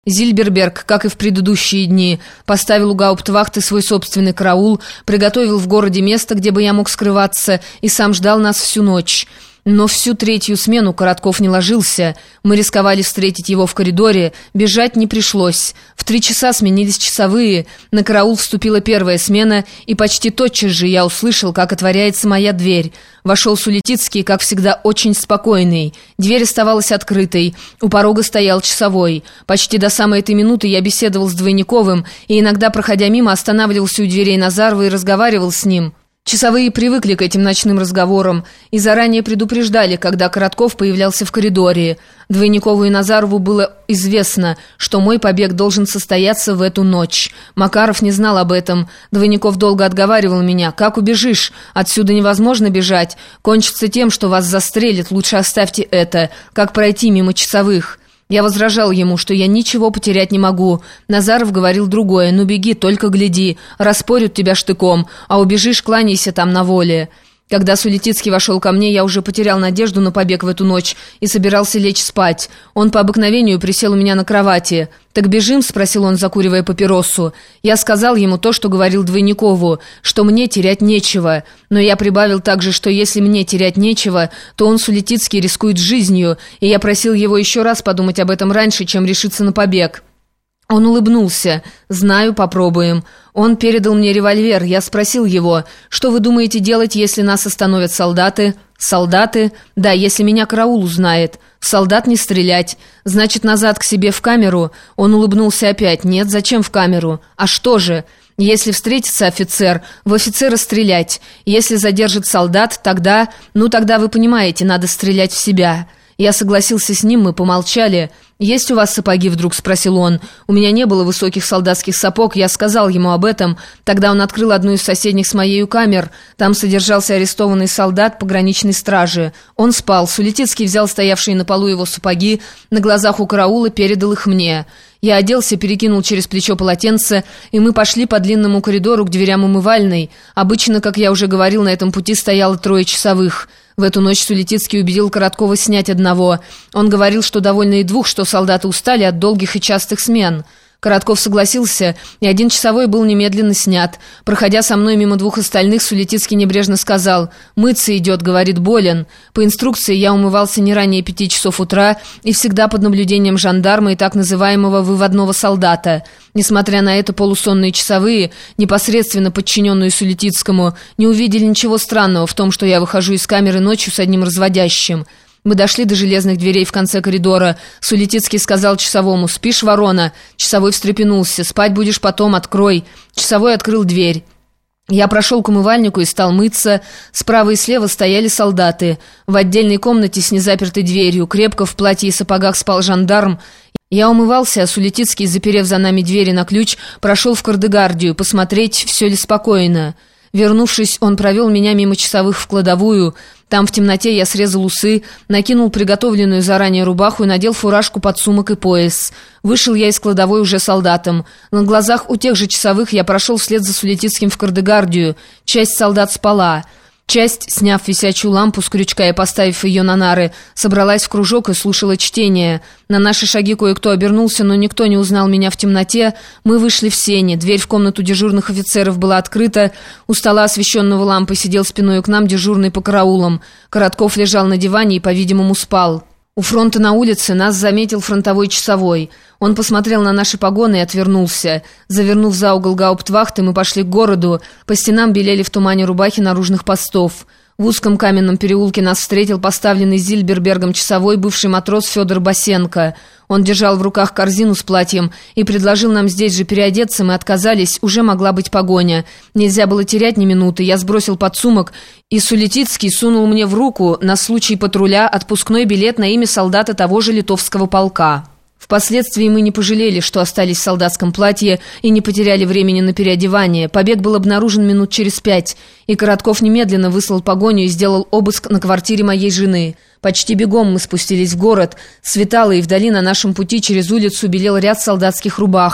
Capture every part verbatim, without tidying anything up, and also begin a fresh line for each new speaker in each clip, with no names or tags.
Зильберберг, как и в предыдущие дни, поставил у гауптвахты свой собственный караул, приготовил в городе место, где бы я мог скрываться, и сам ждал нас всю ночь. Но всю третью смену Коротков не ложился. Мы рисковали встретить его в коридоре, бежать не пришлось. В три часа сменились часовые, на караул вступила первая смена, и почти тотчас же я услышал, как отворяется моя дверь. Вошел Сулетицкий, как всегда, очень спокойный. Дверь оставалась открытой, у порога стоял часовой. Почти до самой этой минуты я беседовал с Двойниковым, и иногда, проходя мимо, останавливался у дверей Назарова и разговаривал с ним. Часовые привыкли к этим ночным разговорам и заранее предупреждали, когда Коротков появлялся в коридоре. Двойникову и Назарову было известно, что мой побег должен состояться в эту ночь. Макаров не знал об этом. Двойников долго отговаривал меня. «Как убежишь? Отсюда невозможно бежать. Кончится тем, что вас застрелят. Лучше оставьте это. Как пройти мимо часовых?» Я возражал ему, что я ничего потерять не могу. Назаров говорил другое: «Ну беги, только гляди, распорют тебя штыком, а убежишь, кланяйся там на воле». Когда Сулетицкий вошел ко мне, я уже потерял надежду на побег в эту ночь и собирался лечь спать. Он по обыкновению присел у меня на кровати. «Так бежим?» — спросил он, закуривая папиросу. Я сказал ему то, что говорил Двойникову, что мне терять нечего. Но я прибавил также, что если мне терять нечего, то он, Сулетицкий, рискует жизнью, и я просил его еще раз подумать об этом раньше, чем решиться на побег. Он улыбнулся. «Знаю, попробуем». Он передал мне револьвер. Я спросил его: «Что вы думаете делать, если нас остановят солдаты?» «Солдаты? Да, если меня караул узнает. В солдат не стрелять. Значит, назад к себе в камеру?» Он улыбнулся опять. «Нет, зачем в камеру? А что же? Если встретится офицер, в офицера стрелять. Если задержит солдат, тогда... Ну, тогда вы понимаете, надо стрелять в себя». Я согласился с ним, мы помолчали. «Есть у вас сапоги?» — вдруг спросил он. У меня не было высоких солдатских сапог, я сказал ему об этом. Тогда он открыл одну из соседних с моею камер. Там содержался арестованный солдат пограничной стражи. Он спал. Сулетицкий взял стоявшие на полу его сапоги, на глазах у караула передал их мне. Я оделся, перекинул через плечо полотенце, и мы пошли по длинному коридору к дверям умывальной. Обычно, как я уже говорил, на этом пути стояло трое часовых. В эту ночь Сулетицкий убедил Короткова снять одного. Он говорил, что довольно и двух, что солдаты устали от долгих и частых смен. Коротков согласился, и один часовой был немедленно снят. Проходя со мной мимо двух остальных, Сулетицкий небрежно сказал: «Мыться идет, — говорит, — болен». По инструкции я умывался не ранее пяти часов утра и всегда под наблюдением жандарма и так называемого выводного солдата. Несмотря на это, полусонные часовые, непосредственно подчиненные Сулетицкому, не увидели ничего странного в том, что я выхожу из камеры ночью с одним разводящим. Мы дошли до железных дверей в конце коридора. Сулетицкий сказал часовому: «Спишь, ворона?» Часовой встрепенулся: «Спать будешь потом, открой». Часовой открыл дверь. Я прошел к умывальнику и стал мыться. Справа и слева стояли солдаты. В отдельной комнате с незапертой дверью, крепко в платье и сапогах, спал жандарм. Я умывался, а Сулетицкий, заперев за нами двери на ключ, прошел в кардегардию, посмотреть, все ли спокойно. Вернувшись, он провел меня мимо часовых в кладовую. Там в темноте я срезал усы, накинул приготовленную заранее рубаху и надел фуражку под сумок и пояс. Вышел я из кладовой уже солдатом. На глазах у тех же часовых я прошел вслед за Сулетицким в кардегардию. Часть солдат спала. Часть, сняв висячую лампу с крючка и поставив ее на нары, собралась в кружок и слушала чтение. На наши шаги кое-кто обернулся, но никто не узнал меня в темноте. Мы вышли в сени. Дверь в комнату дежурных офицеров была открыта. У стола, освещенного лампой, сидел спиной к нам дежурный по караулам. Коротков лежал на диване и, по-видимому, спал. У фронта на улице нас заметил фронтовой часовой. Он посмотрел на наши погоны и отвернулся. Завернув за угол гауптвахты, мы пошли к городу. По стенам белели в тумане рубахи наружных постов. В узком каменном переулке нас встретил поставленный Зильбербергом часовой, бывший матрос Федор Басенко. Он держал в руках корзину с платьем и предложил нам здесь же переодеться. Мы отказались, уже могла быть погоня. Нельзя было терять ни минуты. Я сбросил подсумок, и Сулетицкий сунул мне в руку на случай патруля отпускной билет на имя солдата того же литовского полка. Впоследствии мы не пожалели, что остались в солдатском платье и не потеряли времени на переодевание. Побег был обнаружен минут через пять, и Коротков немедленно выслал погоню и сделал обыск на квартире моей жены. Почти бегом мы спустились в город. Светало, и вдали на нашем пути через улицу белел ряд солдатских рубах.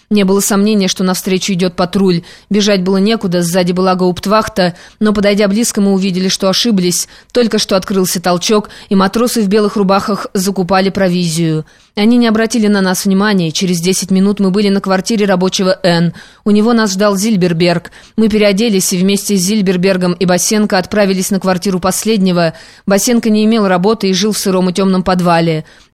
Не было сомнения, что навстречу идет патруль. Бежать было некуда, сзади была гауптвахта, но, подойдя близко, мы увидели, что ошиблись. Только что открылся толчок, и матросы в белых рубахах закупали провизию. Они не обратили на нас внимания. Через десять минут мы были на квартире рабочего Н. У него нас ждал Зильберберг. Мы переоделись и вместе с Зильбербергом и Басенко отправились на квартиру последнего. Басенко не имел работы и жил в сыром и темном подвале.